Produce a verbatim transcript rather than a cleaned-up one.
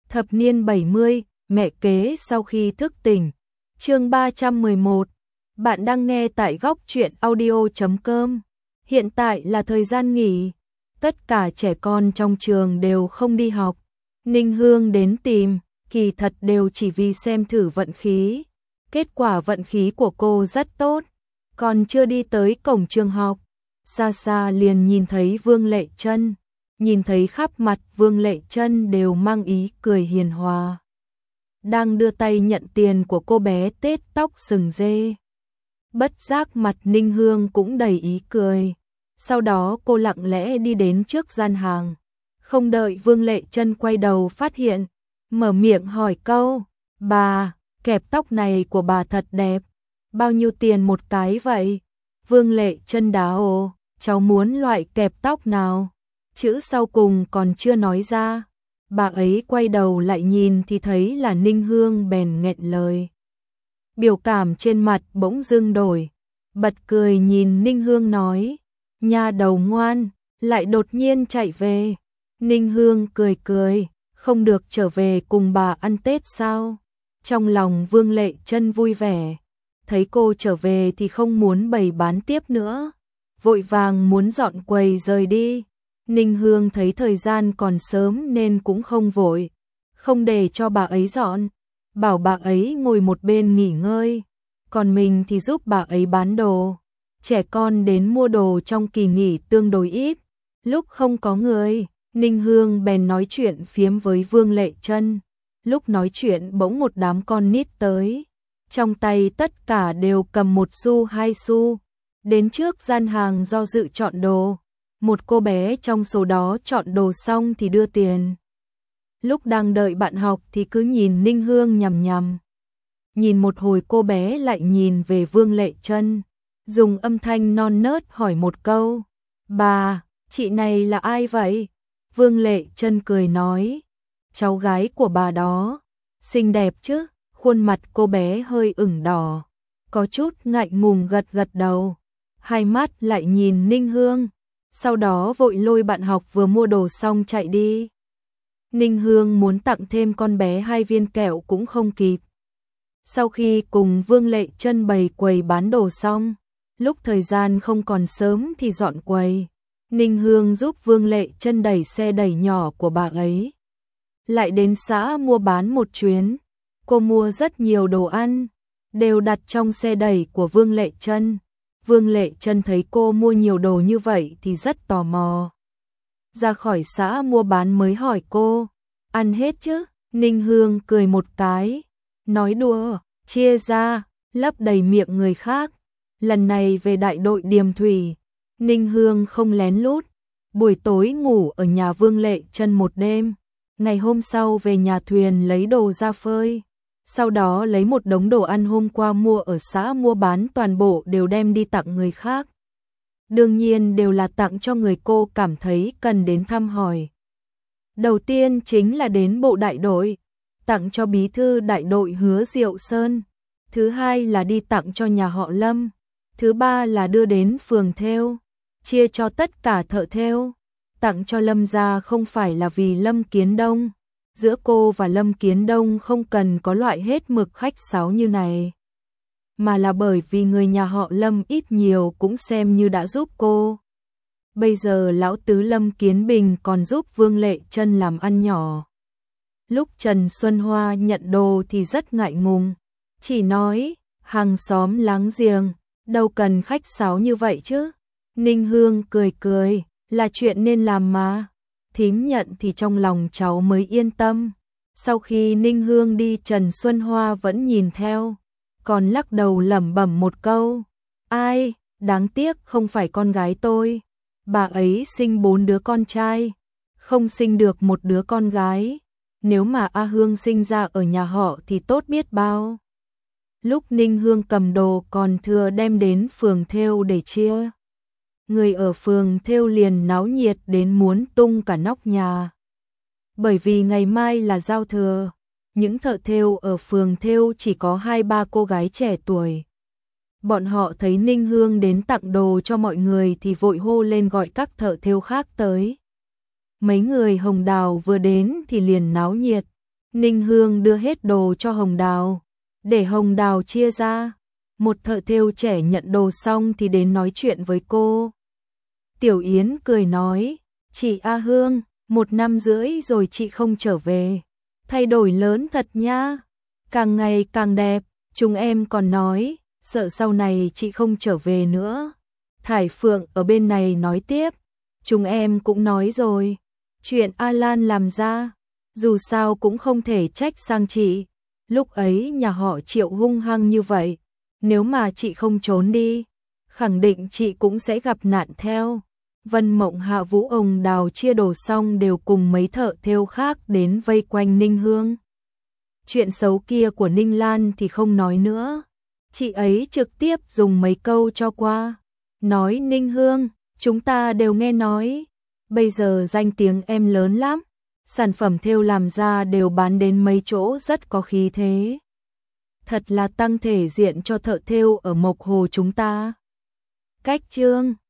Thập niên bảy mươi, mẹ kế sau khi thức tỉnh. Chương ba trăm mười một. Bạn đang nghe tại góc truyện audio chấm com. Hiện tại là thời gian nghỉ, tất cả trẻ con trong trường đều không đi học. Ninh Hương đến tìm, kỳ thật đều chỉ vì xem thử vận khí. Kết quả vận khí của cô rất tốt, còn chưa đi tới cổng trường học, xa xa liền nhìn thấy Vương Lệ Trân. Nhìn thấy khắp mặt Vương Lệ Trân đều mang ý cười hiền hòa, đang đưa tay nhận tiền của cô bé tết tóc sừng dê. Bất giác mặt Ninh Hương cũng đầy ý cười. Sau đó cô lặng lẽ đi đến trước gian hàng, không đợi Vương Lệ Trân quay đầu phát hiện, mở miệng hỏi câu: "Bà, kẹp tóc này của bà thật đẹp, bao nhiêu tiền một cái vậy?" Vương Lệ Trân đá ồ, cháu muốn loại kẹp tóc nào? Chữ sau cùng còn chưa nói ra, bà ấy quay đầu lại nhìn thì thấy là Ninh Hương bèn nghẹn lời. Biểu cảm trên mặt bỗng dưng đổi, bật cười nhìn Ninh Hương nói: "Nha đầu ngoan, lại đột nhiên chạy về." Ninh Hương cười cười, không được trở về cùng bà ăn Tết sao? Trong lòng Vương Lệ Trân vui vẻ, thấy cô trở về thì không muốn bày bán tiếp nữa, vội vàng muốn dọn quầy rời đi. Ninh Hương thấy thời gian còn sớm nên cũng không vội, không để cho bà ấy dọn, bảo bà ấy ngồi một bên nghỉ ngơi, còn mình thì giúp bà ấy bán đồ. Trẻ con đến mua đồ trong kỳ nghỉ tương đối ít, lúc không có người, Ninh Hương bèn nói chuyện phiếm với Vương Lệ Trân. Lúc nói chuyện bỗng một đám con nít tới, trong tay tất cả đều cầm một xu hai xu, đến trước gian hàng do dự chọn đồ. Một cô bé trong số đó chọn đồ xong thì đưa tiền. Lúc đang đợi bạn học thì cứ nhìn Ninh Hương nhằm nhằm. Nhìn một hồi cô bé lại nhìn về Vương Lệ Trân, dùng âm thanh non nớt hỏi một câu: "Bà, chị này là ai vậy?" Vương Lệ Trân cười nói: "Cháu gái của bà đó." "Xinh đẹp chứ?" Khuôn mặt cô bé hơi ửng đỏ, có chút ngại ngùng gật gật đầu, hai mắt lại nhìn Ninh Hương. Sau đó vội lôi bạn học vừa mua đồ xong chạy đi. Ninh Hương muốn tặng thêm con bé hai viên kẹo cũng không kịp. Sau khi cùng Vương Lệ Trân bày quầy bán đồ xong, lúc thời gian không còn sớm thì dọn quầy. Ninh Hương giúp Vương Lệ Trân đẩy xe đẩy nhỏ của bà ấy lại đến xã mua bán một chuyến. Cô mua rất nhiều đồ ăn, đều đặt trong xe đẩy của Vương Lệ Trân. Vương Lệ Trân thấy cô mua nhiều đồ như vậy thì rất tò mò. Ra khỏi xã mua bán mới hỏi cô: "Ăn hết chứ?" Ninh Hương cười một cái, nói đùa: "Chia ra, lấp đầy miệng người khác." Lần này về đại đội Điềm Thủy, Ninh Hương không lén lút, buổi tối ngủ ở nhà Vương Lệ Trân một đêm. Ngày hôm sau về nhà thuyền lấy đồ ra phơi. Sau đó lấy một đống đồ ăn hôm qua mua ở xã mua bán toàn bộ đều đem đi tặng người khác. Đương nhiên đều là tặng cho người cô cảm thấy cần đến thăm hỏi. Đầu tiên chính là đến bộ đại đội, tặng cho bí thư đại đội Hứa Diệu Sơn. Thứ hai là đi tặng cho nhà họ Lâm. Thứ ba là đưa đến phường thêu, chia cho tất cả thợ thêu. Tặng cho Lâm gia không phải là vì Lâm Kiến Đông. Giữa cô và Lâm Kiến Đông không cần có loại hết mực khách sáo như này, mà là bởi vì người nhà họ Lâm ít nhiều cũng xem như đã giúp cô. Bây giờ lão tứ Lâm Kiến Bình còn giúp Vương Lệ Trân làm ăn nhỏ. Lúc Trần Xuân Hoa nhận đồ thì rất ngại ngùng, chỉ nói: "Hàng xóm láng giềng, đâu cần khách sáo như vậy chứ." Ninh Hương cười cười: "Là chuyện nên làm mà. Thím nhận thì trong lòng cháu mới yên tâm." Sau khi Ninh Hương đi, Trần Xuân Hoa vẫn nhìn theo, còn lắc đầu lẩm bẩm một câu: "Ai, đáng tiếc không phải con gái tôi. Bà ấy sinh bốn đứa con trai, không sinh được một đứa con gái. Nếu mà A Hương sinh ra ở nhà họ thì tốt biết bao." Lúc Ninh Hương cầm đồ còn thừa đem đến phường thêu để chia, người ở phường thêu liền náo nhiệt đến muốn tung cả nóc nhà. Bởi vì ngày mai là giao thừa, những thợ thêu ở phường thêu chỉ có hai ba cô gái trẻ tuổi. Bọn họ thấy Ninh Hương đến tặng đồ cho mọi người thì vội hô lên gọi các thợ thêu khác tới. Mấy người Hồng Đào vừa đến thì liền náo nhiệt, Ninh Hương đưa hết đồ cho Hồng Đào, để Hồng Đào chia ra. Một thợ thêu trẻ nhận đồ xong thì đến nói chuyện với cô. Tiểu Yến cười nói, chị A Hương, một năm rưỡi rồi chị không trở về. Thay đổi lớn thật nha, càng ngày càng đẹp, chúng em còn nói, sợ sau này chị không trở về nữa. Thải Phượng ở bên này nói tiếp, chúng em cũng nói rồi, chuyện A Lan làm ra, dù sao cũng không thể trách sang chị. Lúc ấy nhà họ Triệu hung hăng như vậy, nếu mà chị không trốn đi, khẳng định chị cũng sẽ gặp nạn theo. Vân Mộng Hạ Vũ Hồng Đào chia đồ xong đều cùng mấy thợ thêu khác đến vây quanh Ninh Hương. Chuyện xấu kia của Ninh Lan thì không nói nữa, chị ấy trực tiếp dùng mấy câu cho qua. Nói Ninh Hương, chúng ta đều nghe nói, bây giờ danh tiếng em lớn lắm, sản phẩm thêu làm ra đều bán đến mấy chỗ rất có khí thế. Thật là tăng thể diện cho thợ thêu ở Mộc Hồ chúng ta. Cách chương